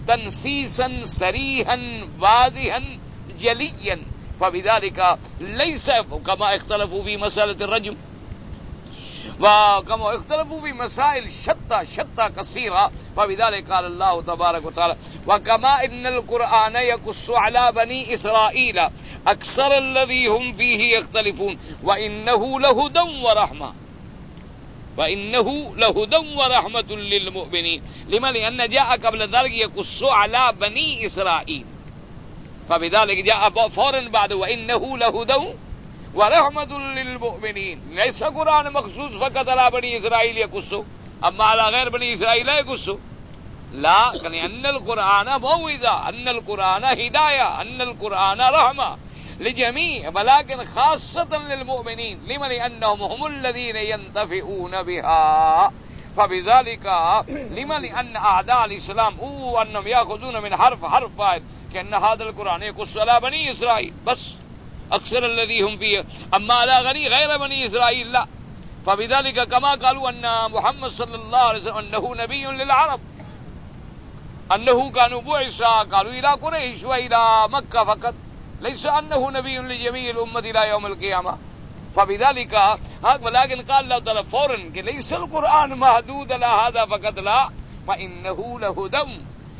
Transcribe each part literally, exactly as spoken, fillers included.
تنسيسا صريحا واضحا جليا فبذلك ليس كما اختلفوا في مسألة الرجم وكما اختلفوا في مسائل شتى شتى كثيرة فبذلك قال الله تبارك وتعالى وكما إن القرآن يقص على بني إسرائيل أكثر الذي هم فيه يختلفون وإنه لهدى ورحمة وإنه لهدى ورحمة للمؤمنين لما لأن جاء قبل ذلك يقص على بني إسرائيل فبذلك جاء فورا بعد وإنه لهدى ورحمة للمؤمنين ليس قرآن مخصوص فقط على بني إسرائيل يقص أما على غير بني إسرائيل لا يقص لا لأن القرآن موعظة أن القرآن هداية أن القرآن رحمة لجميع ولكن خاصة للمؤمنين لما لأنهم هم الذين ينتفعون بها فبذلك لما لأن أعداء الإسلام هو أنهم يأخذون من حرف حرف واحد كأن هذا القرآن يقص على بني إسرائيل بس أكثر الذي هم فيه أما على غني غير بني إسرائيل لا فبذلك كما قالوا أن محمد صلى الله عليه وسلم أنه نبي للعرب أنه كانوا بعث قالوا إلى قريش وإلى مكة فقط ليس أنه نبي لجميع الأمة إلى يوم القيامة فبذلك ولكن قال الله تعالى فورا ليس القرآن محدود على هذا فقط لا وإنه لهدى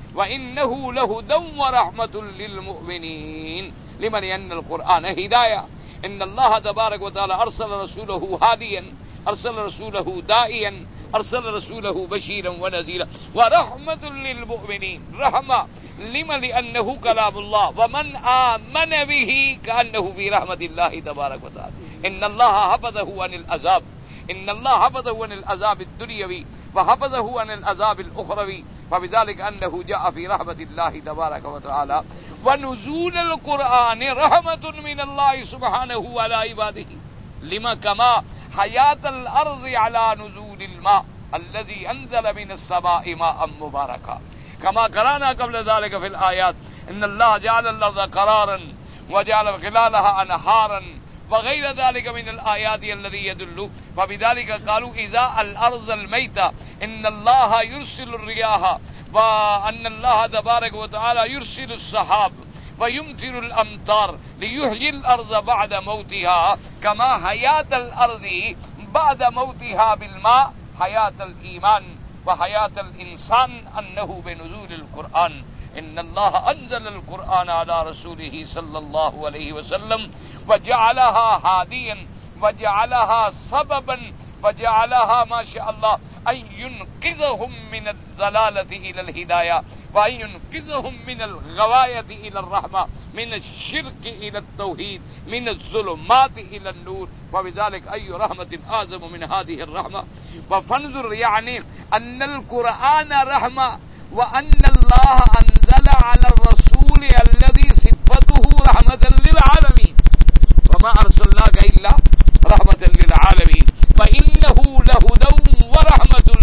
وإنه لهدى ورحمة للمؤمنين لمن أن القرآن هداية إن الله تبارك وتعالى أرسل رسوله هاديا أرسل رسوله داعيا أرسل رسوله بشيرا ونذيرا ورحمة للمؤمنين رحمة لما لأنه كلام الله ومن آمن به كأنه في رحمة الله تبارك وتعالى إن الله حفظه عن العذاب إن الله حفظه عن العذاب الدنيوي وحفظه عن العذاب الأخروي فبذلك أنه جاء في رحمة الله تبارك وتعالى ونزول القرآن رحمة من الله سبحانه على عباده لما كما حياة الأرض على نزول الماء الذي أنزل من السماء ماء مباركا كما قرأنا قبل ذلك في الآيات إن الله جعل الأرض قرارا وجعل خلالها أنهارا وغير ذلك من الآيات الذي يدل فبذلك قالوا إذا الأرض الميتة إن الله يرسل الرياح وأن الله تبارك وتعالى يرسل السحاب ويمطر الأمطار ليحيي الأرض بعد موتها كما حياة الأرض بعد موتها بالماء حياة الإيمان وحياة الإنسان أنه بنزول القرآن إن الله أنزل القرآن على رسوله صلى الله عليه وسلم وجعلها هاديا وجعلها سببا وجعلها ما شاء الله أن ينقذهم من الضلالة إلى الهداية وأن ينقذهم من الغواية إلى الرحمة من الشرك إلى التوحيد من الظلمات إلى النور وبذلك أي رحمة أعظم من هذه الرحمة وفانظر يعني أن القرآن رحمة وأن الله أنزل على الرسول الذي صفته رحمة للعالمين وما أرسلناك إلا رحمة للعالمين فإنه لهدى ورحمة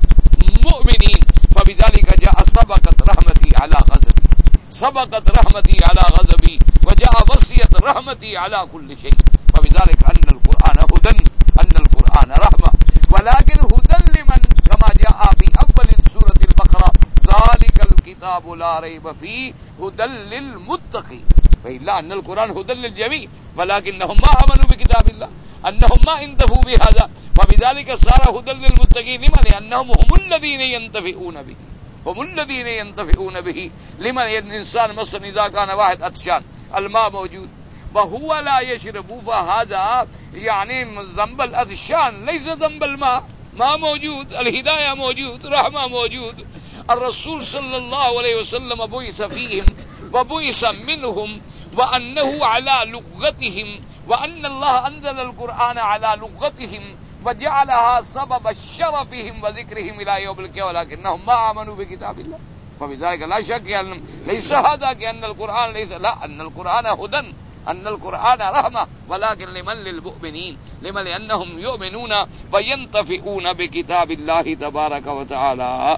للمؤمنين فبذلك جاء سبقت رحمتي على غضبي سبقت رحمتي على غضبي وجاء وصية رحمتي على كل شيء فبذلك أن القرآن هدى أن القرآن رحمة ولكن هدى لمن كما جاء في أول سورة البقرة ذلك الكتاب لا ريب فيه هدى للمتقين فإلا أن القرآن هدى للجميع ولكنهم ما آمنوا بكتاب الله أنهم ما انتفعوا بهذا فبذلك صار هدى للمتقين لما لأنهم هم الذين ينتفعون به هم الذين ينتفعون به لمن الإنسان مثلا إذا كان واحد عطشان الماء موجود وهو لا يشرب فهذا يعني ذنب العطشان ليس ذنب الماء ما موجود الهداية موجود رحمة موجود الرسول صلى الله عليه وسلم بعث فيهم وبعث منهم وأنه على لغتهم وأن الله أنزل القرآن على لغتهم وجعلها سبب شرفهم وذكرهم إلى يوم القيامة ولكنهم ما آمنوا بكتاب الله فبذلك لا شك أن ليس هذا كأن القرآن ليس لا أن القرآن هدى أن القرآن رحمة ولكن لمن للمؤمنين لمن لأنهم يؤمنون وينتفعون بكتاب الله تبارك وتعالى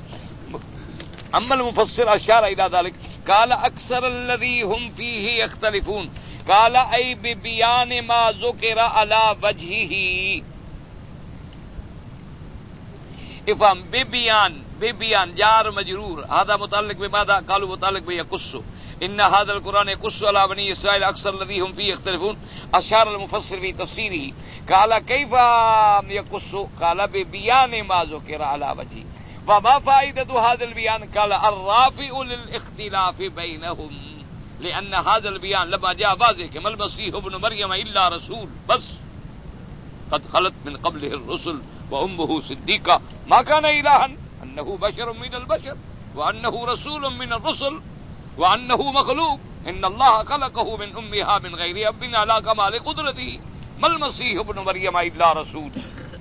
أما المفسر أشار إلى ذلك قال أكثر الذي هم فيه يختلفون قال أي ببيان ما ذكر على وجهه افهم ببيان ببيان جار مجرور هذا متعلق بماذا؟ قالوا متعلق بيقص ان هذا القرآن يقص على بني اسرائيل اكثر الذي هم فيه يختلفون. اشار المفسر في تفسيره قال كيف يقص؟ قال ببيان ما ذكر على وجهه. وما فائدة هذا البيان؟ قال الرافع للاختلاف بينهم، لأن هذا البيان لما جاء واضح ما المسيح ابن مريم إلا رسول، بس قد خلت من قبله الرسل وأمه صديقة، ما كان إلها، أنه بشر من البشر وأنه رسول من الرسل وأنه مخلوق، إن الله خلقه من أمها من غير أب على كمال قدرته، ما المسيح ابن مريم إلا رسول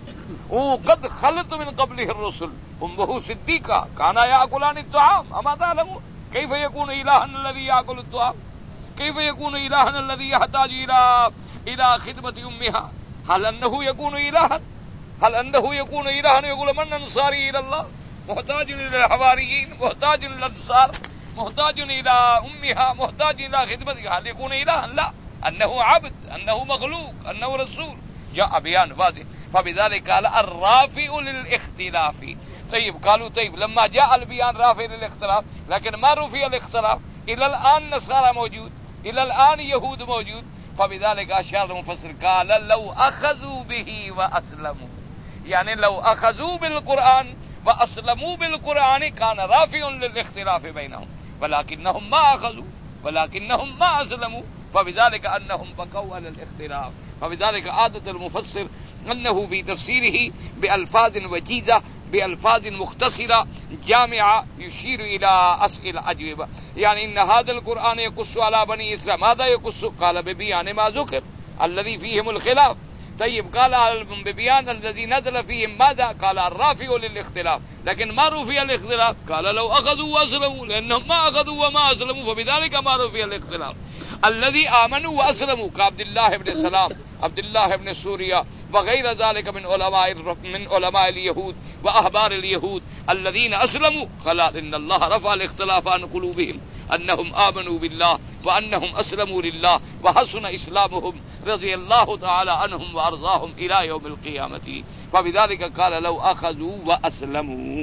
وقد خلت من قبله الرسل أمه صديقة كانا يأكلان الطعام. أما تعلمون كيف يكون إلها الذي يأكل الطعام؟ كيف يكون إلها الذي يحتاج إلى إلى خدمة أمها؟ هل أنه يكون إلها؟ هل أنه يكون إلها يقول من أنصاري إلى الله؟ محتاج إلى الحواريين، محتاج إلى الأنصار، محتاج إلى أمها، محتاج إلى خدمتها، هل يكون إلها؟ لا، أنه عبد، أنه مخلوق، أنه رسول. جاء بيان واضح. فبذلك قال الرافع للاختلاف. طيب قالوا طيب لما جاء البيان رافع للاختلاف، لكن ما رفع الاختلاف؟ إلى الآن نصارى موجود، إلى الآن يهود موجود. فبذلك أشار المفسر قال لو أخذوا به وأسلموا، يعني لو أخذوا بالقرآن وأسلموا بالقرآن كان رافع للاختلاف بينهم، ولكنهم ما أخذوا ولكنهم ما أسلموا، فبذلك أنهم بقوا على الاختلاف. فبذلك عادة المفسر أنه في تفسيره بألفاظ وجيزة، بألفاظ مختصرة جامعة يشير إلى أسئلة أجوبة. يعني إن هذا القرآن يقص على بني إسرائيل، ماذا يقص؟ قال ببيان ما ذكر الذي فيهم الخلاف. طيب قال ببيان الذي نزل فيهم ماذا؟ قال الرافع للاختلاف. لكن ما رفع الاختلاف؟ قال لو أخذوا وأسلموا، لأنهم ما أخذوا وما أسلموا، فبذلك ما رفع الاختلاف. الذي آمنوا وأسلموا كعبد الله بن سلام، عبد الله بن سوريا وغير ذلك من علماء من علماء اليهود وأحبار اليهود الذين أسلموا، قال إن الله رفع الاختلاف عن قلوبهم، أنهم آمنوا بالله وأنهم أسلموا لله وحسن إسلامهم رضي الله تعالى عنهم وأرضاهم إلى يوم القيامة. فبذلك قال لو أخذوا وأسلموا.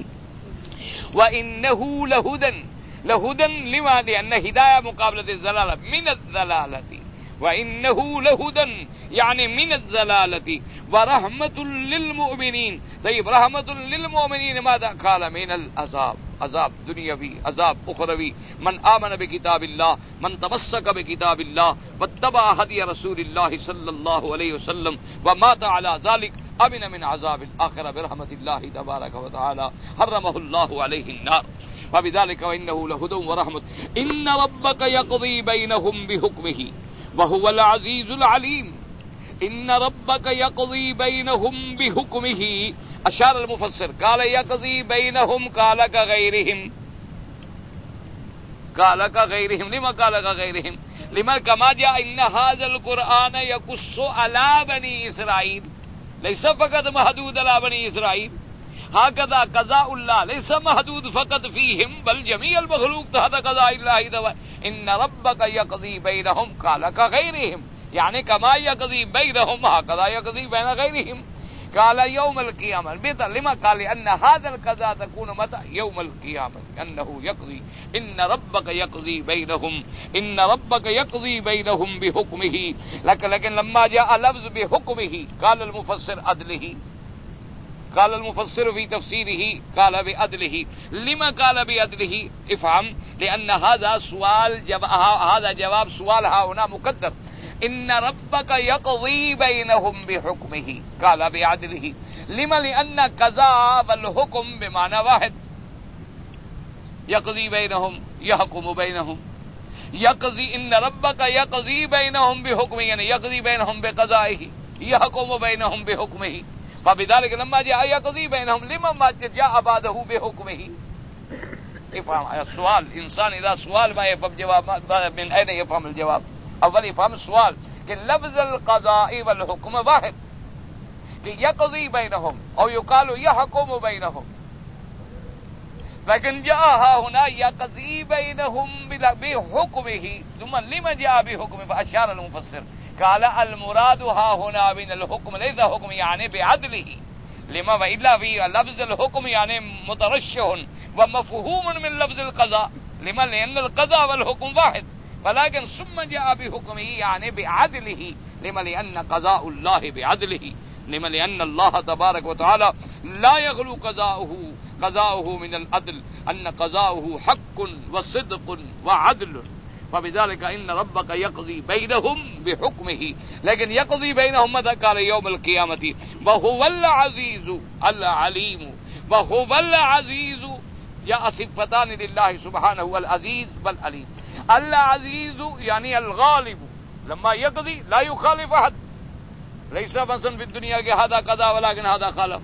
وإنه لهدى، لهدى لما؟ لأن هداية مقابلة الزلالة، من الزلالة، وإنه لهدى يعني من الزلالة ورحمة للمؤمنين. طيب رحمة للمؤمنين ماذا؟ قال من العذاب، عذاب دنيوي، عذاب أخروي. من آمن بكتاب الله، من تمسك بكتاب الله واتبع هدي رسول الله صلى الله عليه وسلم ومات على ذلك أمن من عذاب الآخرة برحمة الله تبارك وتعالى، حرمه الله عليه النار. فبذلك وإنه لهدى ورحمة. إن ربك يقضي بينهم بحكمه وهو العزيز العليم. إن ربك يقضي بينهم بحكمه. أشار المفسر قال يقضي بينهم، قال كغيرهم، قال كغيرهم. لما قال كغيرهم؟ لما كما جاء إن هذا القرآن يقص على بني إسرائيل، ليس فقط محدود على بني إسرائيل. هكذا قضاء الله ليس محدود فقط فيهم بل جميع المخلوق تحت قضاء الله. إن ربك يقضي بينهم قال كغيرهم، يعني كما يقضي بينهم هكذا يقضي بين غيرهم. قال يوم القيامة. لما قال؟ لأن هذا القضاء تكون متى؟ يوم القيامة، أنه يقضي. إن ربك يقضي بينهم، إن ربك يقضي بينهم بحكمه. لكن, لكن لما جاء لفظ بحكمه قال المفسر عدله، قال المفسر في تفسيره قال بعدله. لما قال بعدله؟ افهم، لأن هذا سؤال جب... هذا جواب سؤال ها هنا مقدر. إن ربك يقضي بينهم بحكمه قال بعدله. لما؟ لأن قضاء والحكم بمعنى واحد. يقضي بينهم، يحكم بينهم، يقضي. إن ربك يقضي بينهم بحكمه، يعني يقضي بينهم بقضائه، يحكم بينهم بحكمه. فبذلك لما جاء يقضي بينهم لما ما جاء بعده بحكمه؟ افهم السؤال. الإنسان إذا سؤال ما يفهم جواب من أين يفهم الجواب؟ أول يفهم السؤال. لكن لفظ القضاء والحكم واحد، يقضي بينهم أو يقال يحكم بينهم. لكن جاء هنا يقضي بينهم بحكمه. ثم لما جاء بحكمه؟ فأشار المفسر قال المراد ها هنا من الحكم ليس حكم يعني بعدله، لما وإلا في لفظ الحكم يعني مترشح ومفهوم من لفظ القضاء، لما لأن القضاء والحكم واحد، ولكن ثم جاء بحكمه يعني بعدله، لما لأن قضاء الله بعدله، لما لأن الله تبارك وتعالى لا يخلو قضاؤه قضاؤه من العدل، أن قضاؤه حق وصدق وعدل، فبذلك إن ربك يقضي بينهم بحكمه، لیکن يقضي بينهم متى قال يوم القيامة وهو العزيز العليم، وهو العزيز جاء صفتان لله سبحانه العزيز والعليم. العزيز يعني الغالب، لما يقضي لا يخالف أحد، ليس مثلا في الدنيا کہ هذا قضى ولكن هذا خالف،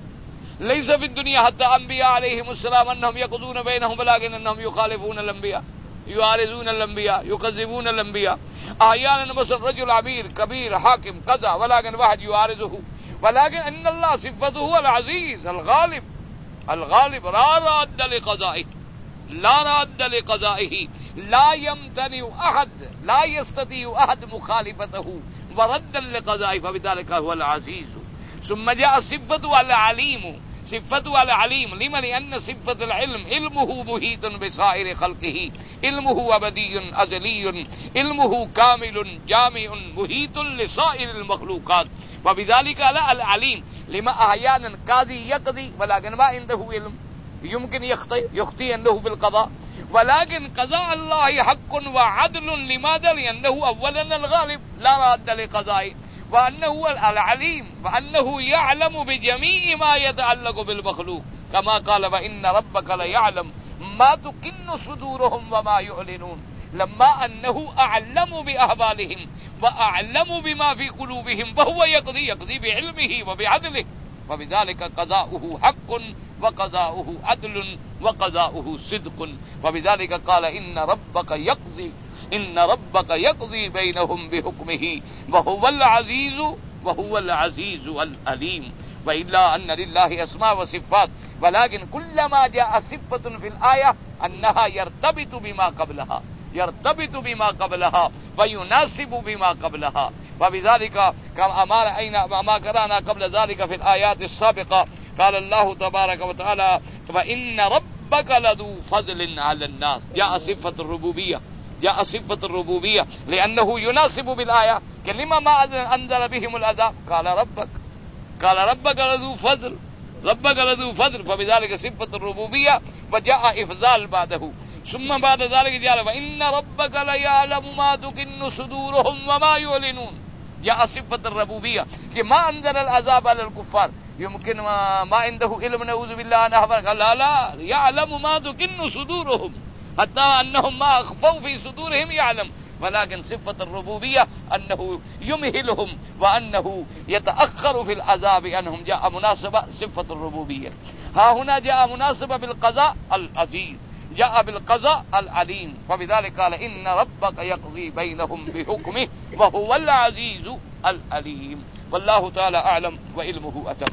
ليس في الدنيا حتى أنبياء عليهم السلام أنهم يقضون بينهم ولكن أنهم يخالفون الأنبياء، يعارضون الأنبياء، يكذبون الأنبياء. أحيانا مثلا رجل أمير كبير حاكم قضى ولكن واحد يعارضه، ولكن إن الله صفته هو العزيز الغالب، الغالب لا راد لقضائه، لا راد لقضائه، لا يمتنع أحد، لا يستطيع أحد مخالفته وردا لقضائه، فبذلك هو العزيز. ثم جاء صفته العليم، صفته العليم لما لأن صفة العلم علمه محيط بسائر خلقه، علمه أبدي أزلي، علمه كامل جامع محيط لسائر المخلوقات، وبذلك لا العليم. لما أحيانا قاضي يقضي ولكن ما عنده علم، يمكن يخطئ يخطئ عنده بالقضاء، ولكن قضاء الله حق وعدل. لماذا؟ لأنه أولا الغالب لا راد لقضائه، وأنه العليم، وأنه يعلم بجميع ما يتعلق بالمخلوق، كما قال وإن ربك ليعلم ما تكن صدورهم وما يعلنون، لما أنه أعلم بأحوالهم وأعلم بما في قلوبهم، وهو يقضي يقضي بعلمه وبعدله، وبذلك قضاؤه حق وقضاؤه عدل وقضاؤه صدق، وبذلك قال إن ربك يقضي إن ربك يقضي بينهم بحكمه وهو العزيز وهو العزيز العليم. وإلا أن لله أسماء وصفات، ولكن كلما جاء صفة في الآية أنها يرتبط بما قبلها، يرتبط بما قبلها ويناسب بما قبلها، وبذلك كما أمر أين ما قرأنا قبل ذلك في الآيات السابقة، قال الله تبارك وتعالى وإن ربك لذو فضل على الناس، جاء صفة الربوبية، جاء صفة الربوبية لأنه يناسب بالآية. كلمة ما أنزل بهم العذاب قال ربك، قال ربك لذو فضل، ربك لذو فضل، فبذلك صفة الربوبية وجاء إفضال بعده. ثم بعد ذلك جاء وإن ربك ليعلم ما تكن صدورهم وما يعلنون، جاء صفة الربوبية کہ ما أنزل العذاب على الكفار، يمكن ما, ما عنده علم نعوذ بالله أنه قال لا لا يعلم ما تكن صدورهم، حتى أنهم ما أخفوا في صدورهم يعلم، ولكن صفة الربوبية أنه يمهلهم وأنه يتأخر في العذاب عنهم، جاء مناسبة صفة الربوبية. ها هنا جاء مناسبة بالقضاء العزيز، جاء بالقضاء العليم، فبذلك قال إن ربك يقضي بينهم بحكمه وهو العزيز العليم. والله تعالى أعلم وعلمه أتم.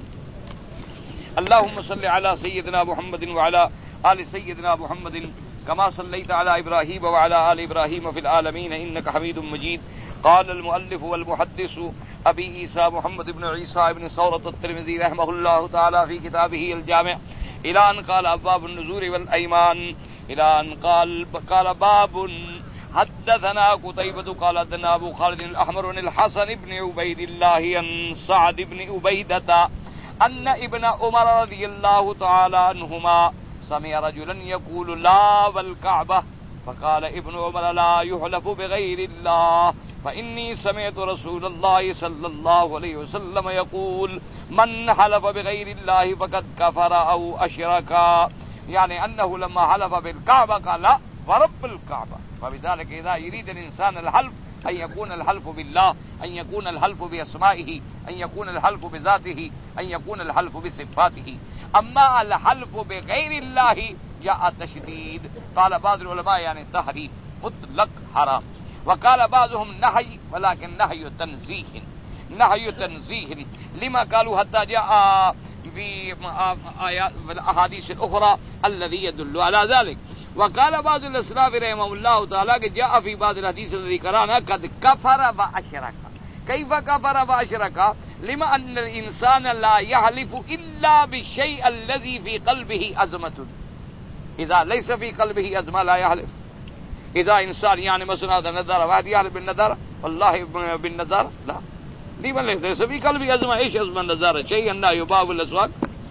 اللهم صل على سيدنا محمد وعلى آل سيدنا محمد كما صليت على إبراهيم وعلى آل إبراهيم في العالمين إنك حميد مجيد. قال المؤلف والمحدث أبي عيسى محمد بن عيسى بن ثورة الترمذي رحمه الله تعالى في كتابه الجامع إلى أن قال أبواب النذور والأيمان، إلى أن قال قال باب حدثنا قتيبة قال حدثنا أبو خالد الأحمر عن الحسن بن عبيد الله عن سعد بن عبيدة أن ابن عمر رضي الله تعالى عنهما سمع رجلا يقول لا والكعبة، فقال ابن عمر لا يحلف بغير الله، فإني سمعت رسول الله صلى الله عليه وسلم يقول من حلف بغير الله فقد كفر أو أشرك، يعني أنه لما حلف بالكعبة قال لا ورب الكعبة. فبذلك إذا يريد الإنسان الحلف أن يكون الحلف بالله، أن يكون الحلف بأسمائه، أن يكون الحلف بذاته، أن يكون الحلف بصفاته. أما الحلف بغير الله جاء تشديد، قال بعض العلماء يعني تحريم مطلق حرام، وقال بعضهم نهي ولكن نهي تنزيه، نهي تنزيه. لما قالوا حتى جاء في الأحاديث الأخرى الذي يدل على ذلك. وقال بعض الأسلاف رحمه الله تعالى جاء في بعض الحديث الذي قرأنا قد كفر وأشرك. كيف كفر وأشرك؟ لما ان الانسان لا يحلف الا بالشيء الذي في قلبه عزمة. اذا ليس في قلبه عزمة لا يحلف. اذا انسان يعني مثلا هذا نذر واحد يحلف بالنذر والله بالنذر لا، لما ليس في قلبه عزمة. ايش عزمة النذر؟ شيء لا يباع في الاسواق.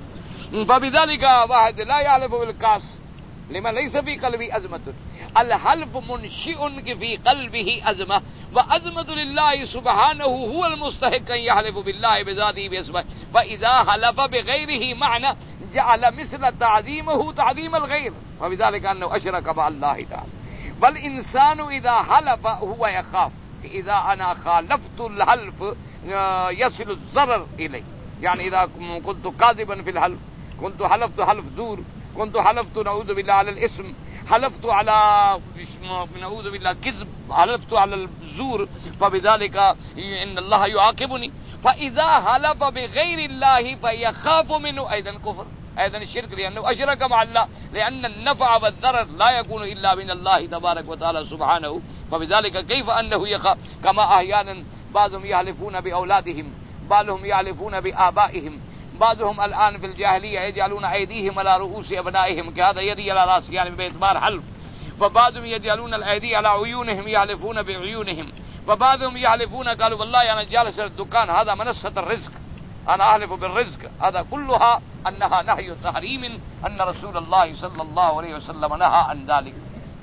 فبذلك واحد لا يحلف بالكاس لما ليس في قلبه عزمة. الحلف منشئ في قلبه عزمة، وعزمة لله سبحانه هو المستحق أن يحلف بالله بذاته باسمه. فإذا حلف بغيره معنى جعل مثل تعظيمه تعظيم الغير، وبذلك أنه أشرك مع الله تعالى. والإنسان إذا حلف هو يخاف. إذا أنا خالفت الحلف يصل الضرر إلي، يعني إذا كنت كاذبا في الحلف، كنت حلفت حلف زور، كنت حلفت نعوذ بالله على الاسم، حلفت على نعوذ بالله كذب، حلفت على الزور، فبذلك ان الله يعاقبني. فاذا حلف بغير الله فيخاف منه ايضا كفر، ايضا الشرك، لانه اشرك مع الله، لان النفع والضرر لا يكون الا من الله تبارك وتعالى سبحانه. فبذلك كيف انه يخاف؟ كما احيانا بعضهم يحلفون باولادهم، بعضهم يحلفون بآبائهم، بعضهم الآن في الجاهلية يجعلون أيديهم على رؤوس أبنائهم كهذا يدي على رأس، يعني باعتبار حلف. وبعضهم يجعلون الأيدي على عيونهم يحلفون بعيونهم. وبعضهم يحلفون قالوا والله أنا جالس الدكان هذا منصة الرزق، أنا أحلف بالرزق. هذا كلها أنها نهي تحريم، أن رسول الله صلى الله عليه وسلم نهى عن ذلك.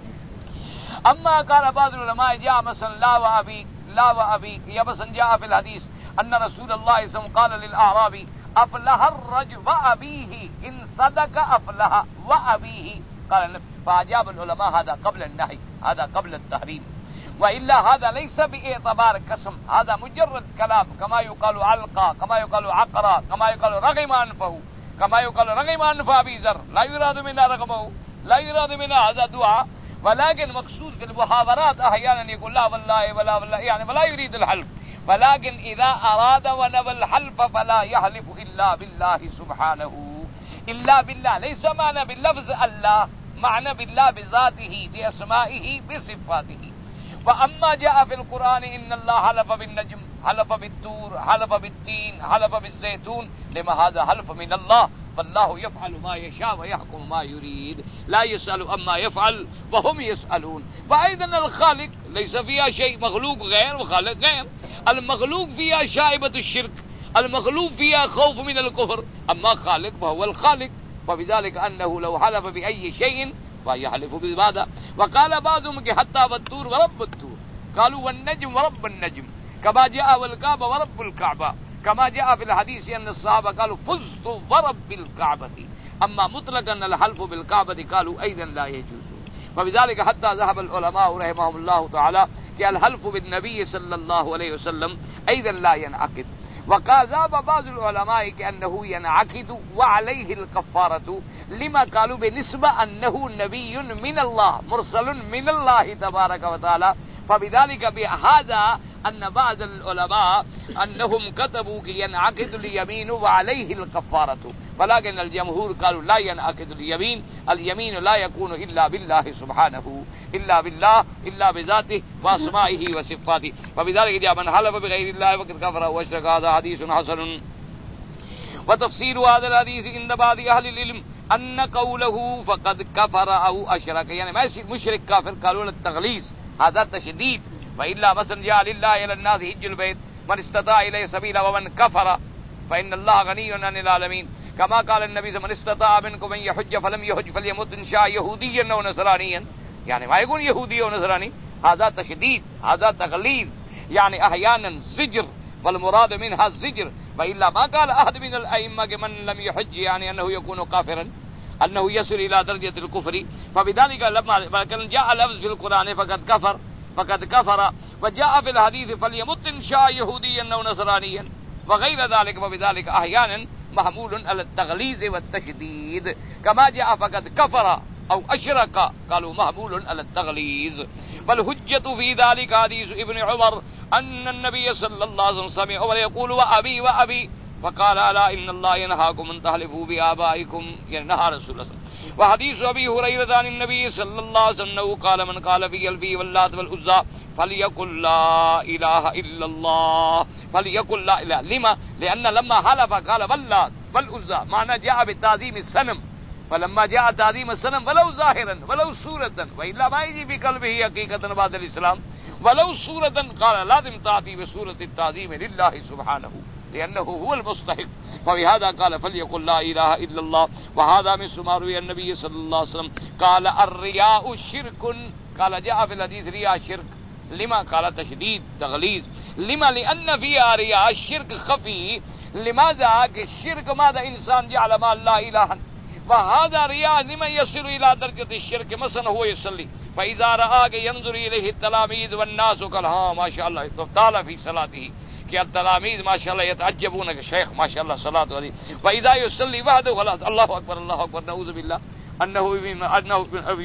أما قال بعض العلماء جاء مثلا لا وأبيك لا وأبيك، يا مثلا جاء في الحديث أن رسول الله صلى الله عليه وسلم قال للأعرابي أفلح الرجل وأبيه إن صدق أفلح وأبيه. قال فأجاب العلماء هذا قبل النهي، هذا قبل التحريم، وإلا هذا ليس باعتبار قسم، هذا مجرد كلام، كما يقال علقى، كما يقال عقرى، كما يقال رغم أنفه، كما يقال رغم أنف أبي ذر، لا يراد منها رغمه، لا يراد منها هذا دعاء، ولكن مقصود في المحاورات أحيانا يقول لا والله ولا والله، يعني ولا يريد الحلف. ولكن إذا أراد ونوى الحلف فلا يحلف إلا بالله سبحانه، إلا بالله، ليس معنى باللفظ الله، معنى بالله بذاته بأسمائه بصفاته. وأما جاء في القرآن إن الله حلف بالنجم، حلف بالتور، حلف بالتين، حلف بالزيتون، لما هذا حلف من الله، فالله يفعل ما يشاء ويحكم ما يريد، لا يسأل أما يفعل وهم يسألون. فأيضا الخالق ليس فيها شيء، مخلوق غير وخالق غير. المخلوق فيها شائبة الشرك، المخلوق فيها خوف من الكفر، أما خالق فهو الخالق. وبذلك أنه لو حلف بأي شيء فيحلف بماذا؟ وقال بعضهم حتى والطور ورب الطور، قالوا والنجم ورب النجم، كما جاء والكعبة ورب الكعبة، كما جاء في الحديث أن الصحابة قالوا فزت ورب الكعبة. أما مطلقا الحلف بالكعبة قالوا أيضا لا يجوز. وبذلك حتى ذهب العلماء رحمهم الله تعالى کہ الحلف بالنبي صلى الله عليه وسلم أيضا لا ينعقد. وقال ذهب بعض العلماء كأنه ينعقد وعليه الكفارة، لما قالوا بنسبة أنه نبي من الله مرسل من الله تبارك وتعالى. فبذلك بهذا أن بعض العلماء أنهم كتبوا كي ينعقد اليمين وعليه الكفارة، ولكن الجمهور قالوا لا ينعقد اليمين، اليمين لا يكون إلا بالله سبحانه، إلا بالله، إلا بذاته وأسمائه وصفاته. فبذلك جاء من حلف بغير الله فقد كفر واشرك. هذا حديث حسن. وتفسير هذا الحديث عند بعض أهل العلم أن قوله فقد كفر أو أشرك يعني ما يصير مشرك كافر، قالوا التغليظ هذا تشديد. وإلا مثلا جاء لله إلى الناس حج البيت من استطاع إليه سبيلا ومن كفر فإن الله غني عن العالمين، كما قال النبي صلى الله عليه وسلم من استطاع منكم أن يحج فلم يحج فليمت إن شاء يهوديا أو نصرانيا، يعني ما يقول يهودي أو نصراني، هذا تشديد، هذا تغليظ، يعني أحيانا زجر، والمراد منها الزجر. وإلا ما قال أحد من الأئمة من لم يحج يعني أنه يكون كافرا، أنه يصل إلى درجة الكفر. فبذلك لما جاء لفظ في القرآن فقد كفر فقد كفر، وجاء في الحديث فليمت إن شاء يهوديا أو نصرانيا وغير ذلك، فبذلك أحيانا محمول على التغليظ والتشديد، كما جاء فقد كفر أو أشرك قالوا محمول على التغليظ. والحجة في ذلك حديث ابن عمر أن النبي صلى الله عليه وسلم سمع ويقول وأبي وأبي، فقال ألا إن الله ينهاكم أن تحلفوا بآبائكم، ينهى رسول الله. وحديث أبي هريرة عن النبي صلى الله عليه وسلم قال من قال في الفي واللات والعزى فليقل لا إله إلا الله فليقل لا اله لما لان لما حلف قال واللات والعزى معنى جاء بتعظيم الصنم فلما جاء تعظيم الصنم ولو ظاهرا ولو صورة والا ما يجي في قلبه حقيقة بعد الاسلام ولو صورة قال لازم تأتي بصورة التعظيم لله سبحانه لأنه هو المستحق فبهذا قال فليقل لا إله إلا الله. وهذا مثل ما روي النبي صلى الله عليه وسلم قال الرياء شرك قال جاء في الحديث رياء شرك لما قال تشديد تغليظ لما لأن فيها رياء الشرك خفي لماذا الشرك ماذا إنسان جعل مع الله إلها وهذا رياء لمن يصل إلى درجة الشرك مثلا هو يصلي فإذا رآك ينظر إليه التلاميذ والناس قال ها ما شاء الله طال في صلاته کہ التلاميذ ما شاء الله يتعجبون کہ شیخ ما شاء الله صلاة ودي وإذا يصلي وحده ولا الله أكبر الله أكبر نعوذ بالله أنه أنه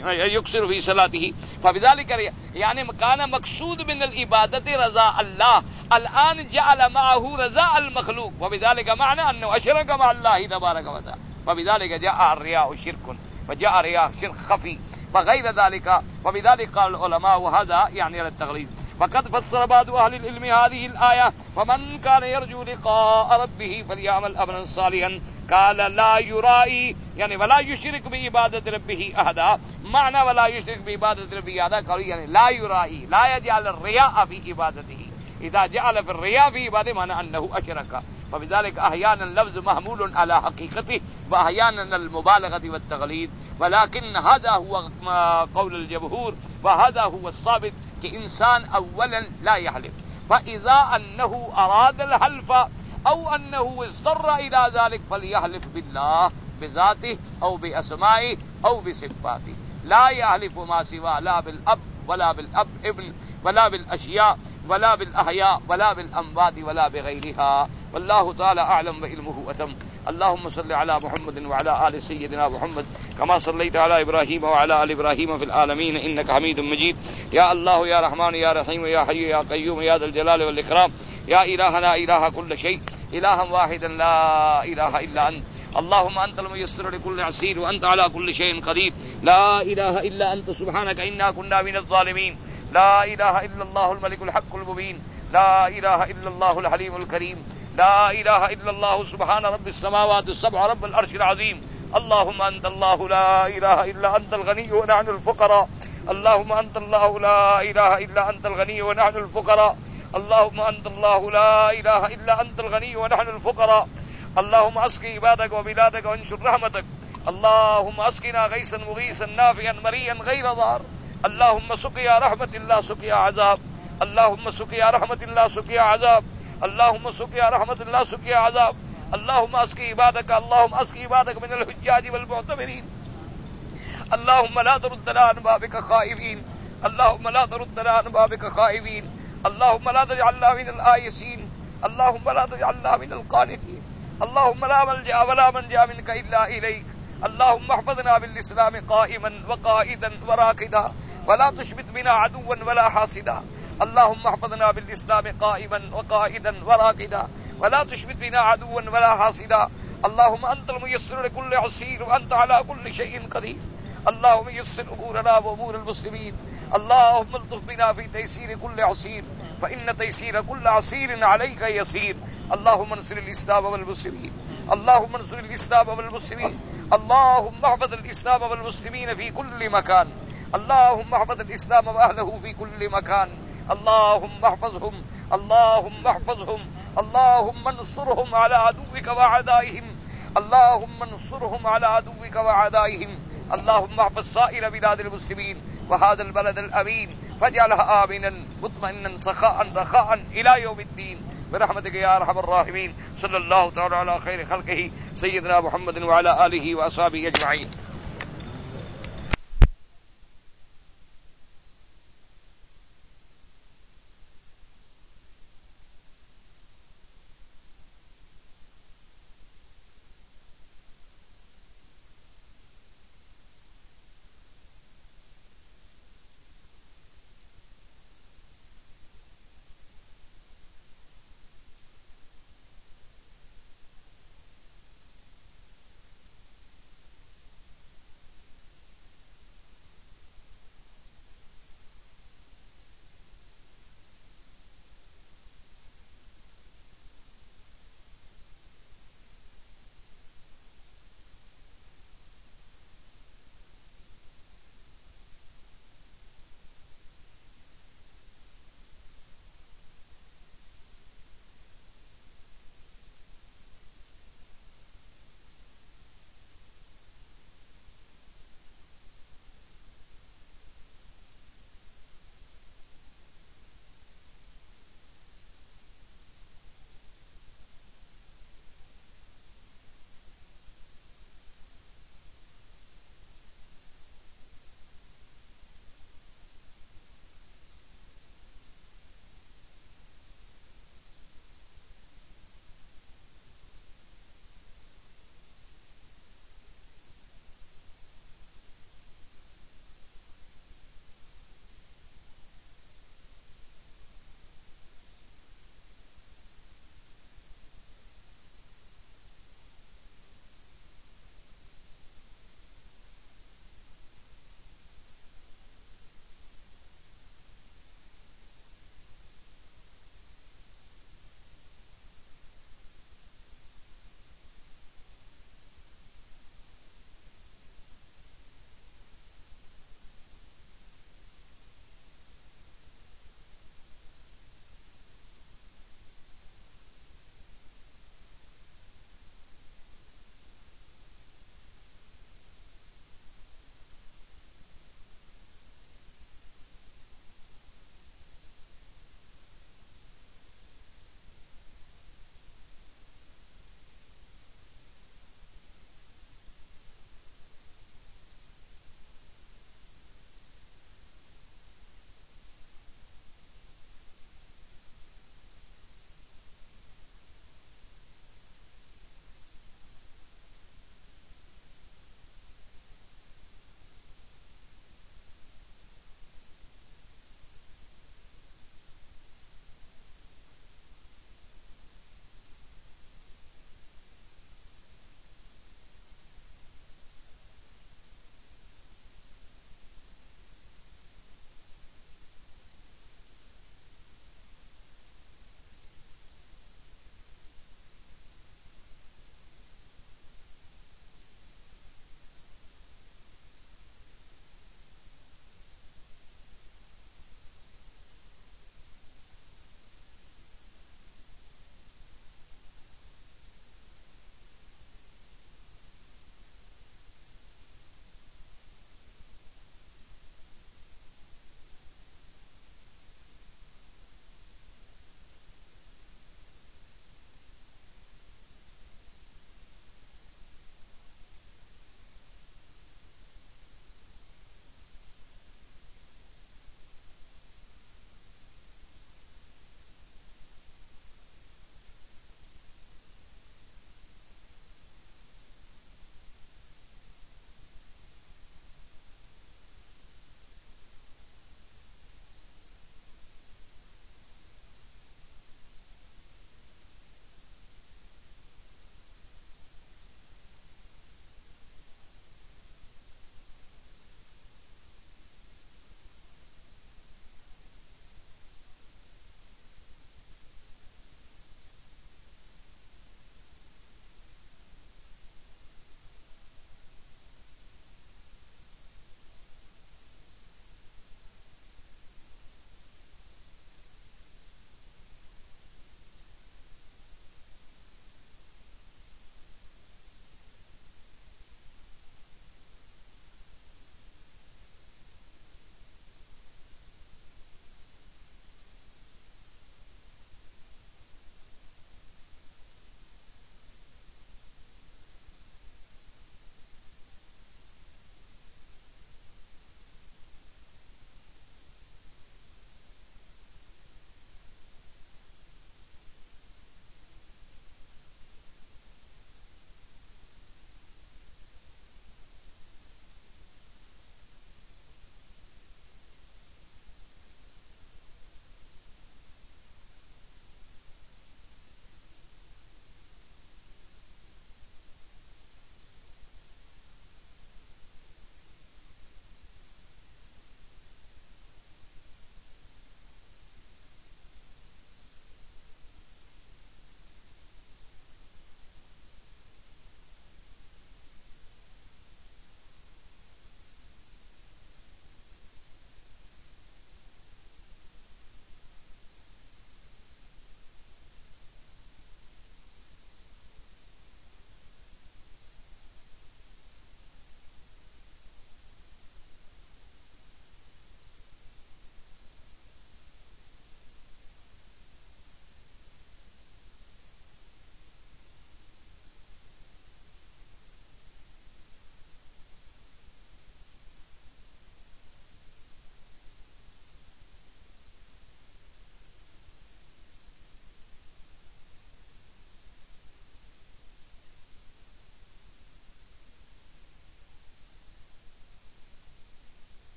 يكسر في صلاته فبذلك يعني كان مقصود من العبادة رضاء الله الآن جعل معه رضاء المخلوق وبذلك معنى أنه أشرك مع الله تبارك وتعالى وبذلك جاء الرياء شرك وجاء الرياء شرك خفي وغير ذلك وبذلك قال العلماء وهذا يعني على التغليظ. وقد فسر بعض أهل العلم هذه الآية ومن كان يرجو لقاء ربه فليعمل عملا صالحا قال لا يرائي يعني ولا يشرك بعبادة ربه أحدا معنى ولا يشرك بعبادة ربه أحدا قالوا يعني لا يرائي لا يجعل الرياء في عبادته إذا جعل في الرياء في عبادته معنى أنه أشرك فبذلك أحيانا اللفظ محمول على حقيقته وأحيانا المبالغة والتغليظ ولكن هذا هو قول الجمهور وهذا هو الثابت کہ انسان اولا لا يحلف فاذا انه اراد الحلف او انه اضطر الى ذلك فليحلف بالله بذاته او باسمائه او بصفاته لا يحلف ما سوى لا بالاب ولا بالاب ابن ولا بالاشياء ولا بالاحياء ولا بالاموات ولا بغيرها والله تعالى اعلم وعلمه اتم. اللهم صل على محمد وعلى آل سيدنا محمد كما صليت على إبراهيم وعلى آل إبراهيم في العالمين إنك حميد مجيد. يا الله يا رحمن يا رحيم يا حي يا قيوم يا ذا الجلال والإكرام يا إلهنا إله كل شيء إلها واحدا لا إله إلا أنت اللهم أنت الميسر لكل عسير وأنت على كل شيء قدير لا إله إلا أنت سبحانك إنا كنا من الظالمين لا إله إلا الله الملك الحق المبين لا إله إلا الله الحليم الكريم لا إله إلا الله سبحان رب السماوات السبع رب العرش العظيم. اللهم أنت الله لا إله إلا أنت الغني ونحن الفقراء اللهم أنت الله لا إله إلا أنت الغني ونحن الفقراء اللهم أنت الله لا إله إلا أنت الغني ونحن الفقراء اللهم أسق عبادك وبلادك وانشر رحمتك اللهم أسقنا غيثا مغيثا نافعا مريا غير ضار اللهم سقيا رحمة الله سقيا عذاب اللهم سقيا رحمة الله سقيا عذاب اللهم سقيا رحمة الله سقيا عذاب اللهم اسق عبادك اللهم اسق عبادك من الحجاج والمعتمرين اللهم لا تردنا عن بابك خائبين اللهم لا تردنا عن بابك خائبين اللهم لا تجعلنا من الآيسين اللهم لا تجعلنا من القانتين اللهم لا ملجأ ولا منجا منك إلا إليك اللهم احفظنا بالإسلام قائما وقائدا وراكدا ولا تشمت بنا عدوا ولا حاسدا اللهم احفظنا بالإسلام قائما وقائدا وراكدا ولا تشمت بنا عدوا ولا حاسدا اللهم أنت الميسر لكل عسير وأنت على كل شيء قدير اللهم يسر أمورنا وأمور المسلمين اللهم الطف بنا في تيسير كل عسير فإن تيسير كل عسير عليك يسير اللهم انصر الإسلام والمسلمين اللهم انصر الإسلام والمسلمين اللهم احفظ الإسلام والمسلمين في كل مكان اللهم احفظ الإسلام وأهله في كل مكان اللهم احفظهم اللهم احفظهم اللهم انصرهم على عدوك وعدائهم اللهم انصرهم على عدوك وعدائهم اللهم احفظ سائر بلاد المسلمين وهذا البلد الأمين فاجعلها آمنا مطمئنا سخاء رخاء إلى يوم الدين برحمتك يا أرحم الراحمين. صلى الله تعالى على خير خلقه سيدنا محمد وعلى آله وأصحابه أجمعين.